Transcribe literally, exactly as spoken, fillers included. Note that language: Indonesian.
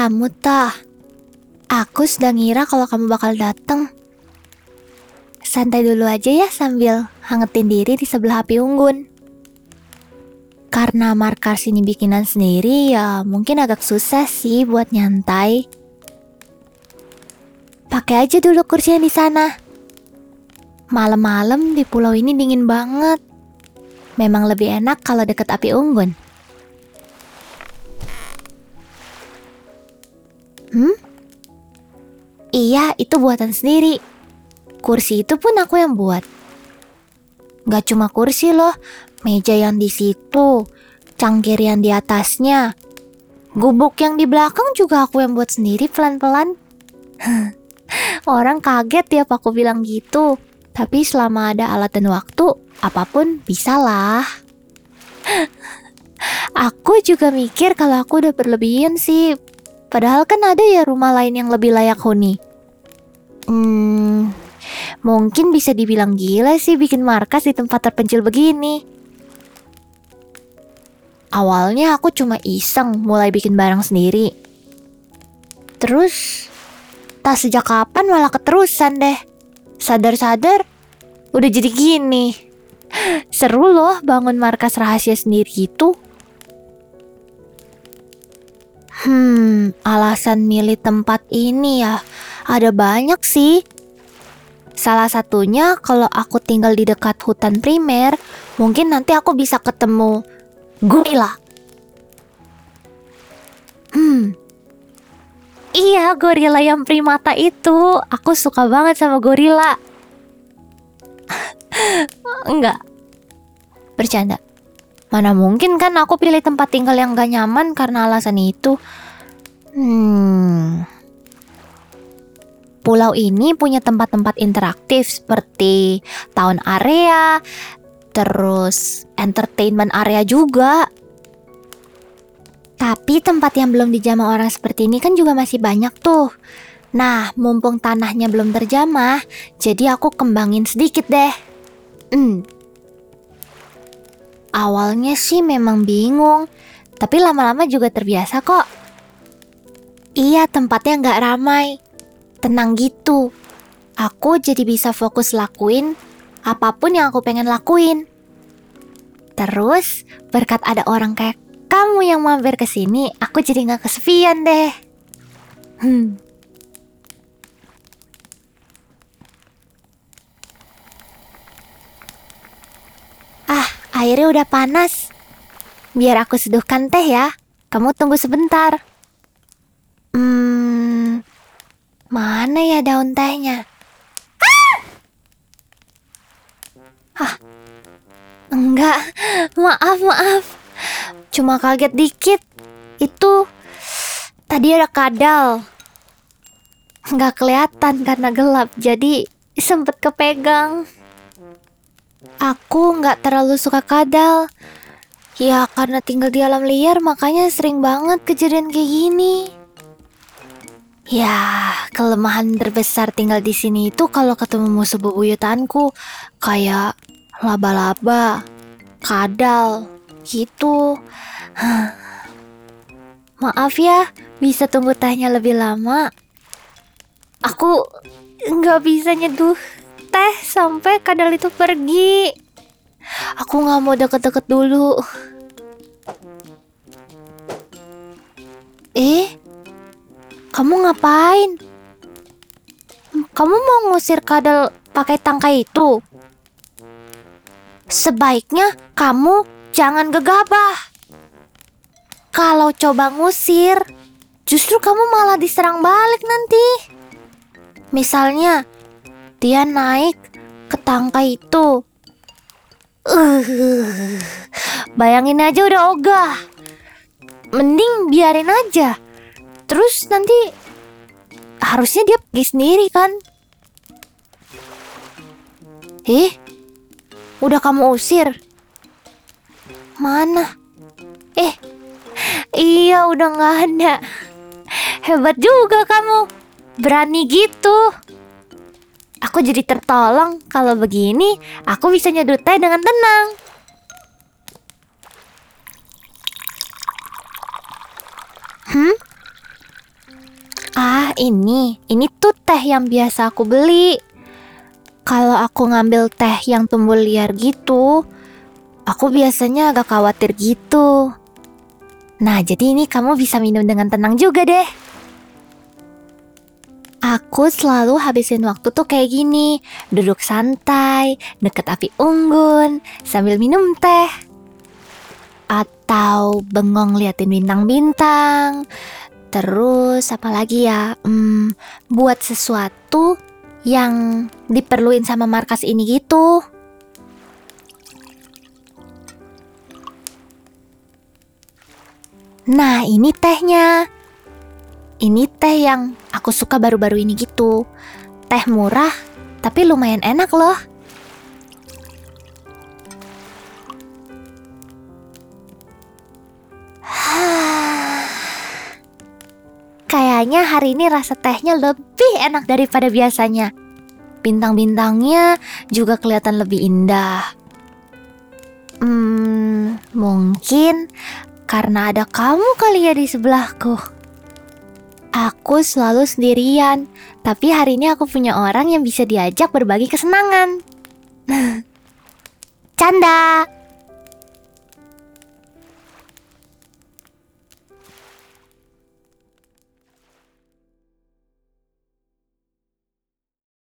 kamu tah. Aku sudah ngira kalau kamu bakal datang. Santai dulu aja ya sambil hangetin diri di sebelah api unggun. Karena markas ini bikinan sendiri ya mungkin agak susah sih buat nyantai. Pakai aja dulu kursi yang di sana. Malam-malam di pulau ini dingin banget. Memang lebih enak kalau deket api unggun. Hmm? Iya, itu buatan sendiri. Kursi itu pun aku yang buat. Gak cuma kursi loh, meja yang di situ, cangkir yang di atasnya, gubuk yang di belakang juga aku yang buat sendiri pelan-pelan. Orang kaget tiap aku bilang gitu, tapi selama ada alat dan waktu, apapun bisa lah. Aku juga mikir kalau aku udah berlebihan sih. Padahal kan ada ya rumah lain yang lebih layak huni. Hmm, mungkin bisa dibilang gila sih bikin markas di tempat terpencil begini. Awalnya aku cuma iseng mulai bikin barang sendiri. Terus, tak sejak kapan malah keterusan deh. Sadar-sadar, udah jadi gini. Seru loh bangun markas rahasia sendiri gitu. Hmm, alasan milih tempat ini ya, ada banyak sih. Salah satunya kalau aku tinggal di dekat hutan primer, mungkin nanti aku bisa ketemu gorila. Hmm, iya gorila yang primata itu, aku suka banget sama gorila. Enggak, bercanda. Mana mungkin kan aku pilih tempat tinggal yang gak nyaman karena alasan itu. Hmm. Pulau ini punya tempat-tempat interaktif seperti town area, terus entertainment area juga. Tapi tempat yang belum dijamah orang seperti ini kan juga masih banyak tuh. Nah, mumpung tanahnya belum terjamah, jadi aku kembangin sedikit deh. Hmm. Awalnya sih memang bingung, tapi lama-lama juga terbiasa kok. Iya, tempatnya nggak ramai, tenang gitu. Aku jadi bisa fokus lakuin apapun yang aku pengen lakuin. Terus, berkat ada orang kayak kamu yang mampir ke sini, aku jadi nggak kesepian deh. Hmm. Airnya udah panas. Biar aku seduhkan teh ya. Kamu tunggu sebentar. Hmm, mana ya daun tehnya? Ah, enggak. Maaf, maaf. Cuma kaget dikit. Itu tadi ada kadal. Nggak kelihatan karena gelap, jadi sempet kepegang. Aku nggak terlalu suka kadal. Ya karena tinggal di alam liar makanya sering banget kejadian kayak gini. Ya kelemahan terbesar tinggal di sini itu kalau ketemu musuh bebuyutanku kayak laba-laba, kadal, gitu. Maaf ya, bisa tunggu tehnya lebih lama. Aku nggak bisa nyeduh teh sampai kadal itu pergi. Aku nggak mau deket-deket dulu. Eh, kamu ngapain? Kamu mau ngusir kadal pakai tangkai itu? Sebaiknya kamu jangan gegabah. Kalau coba ngusir, justru kamu malah diserang balik nanti. Misalnya, dia naik ke tangkai itu. Uh, bayangin aja udah ogah. Mending biarin aja. Terus nanti harusnya dia pergi sendiri kan? Eh, udah kamu usir? Mana? Eh, iya udah gak ada. Hebat juga kamu. Berani gitu. Aku jadi tertolong. Kalau begini, aku bisa nyeduh teh dengan tenang. Hmm? Ah, ini. Ini tuh teh yang biasa aku beli. Kalau aku ngambil teh yang tumbuh liar gitu, aku biasanya agak khawatir gitu. Nah, jadi ini kamu bisa minum dengan tenang juga deh. Aku selalu habisin waktu tuh kayak gini, duduk santai, deket api unggun, sambil minum teh. Atau bengong liatin bintang-bintang. Terus apa lagi ya, hmm, buat sesuatu yang diperluin sama markas ini gitu. Nah, ini tehnya. Ini teh yang aku suka baru-baru ini gitu. Teh murah, tapi lumayan enak loh. Kayaknya hari ini rasa tehnya lebih enak daripada biasanya. Bintang-bintangnya juga kelihatan lebih indah. Hmm, mungkin karena ada kamu kali ya di sebelahku. Aku selalu sendirian, tapi hari ini aku punya orang yang bisa diajak berbagi kesenangan. Canda!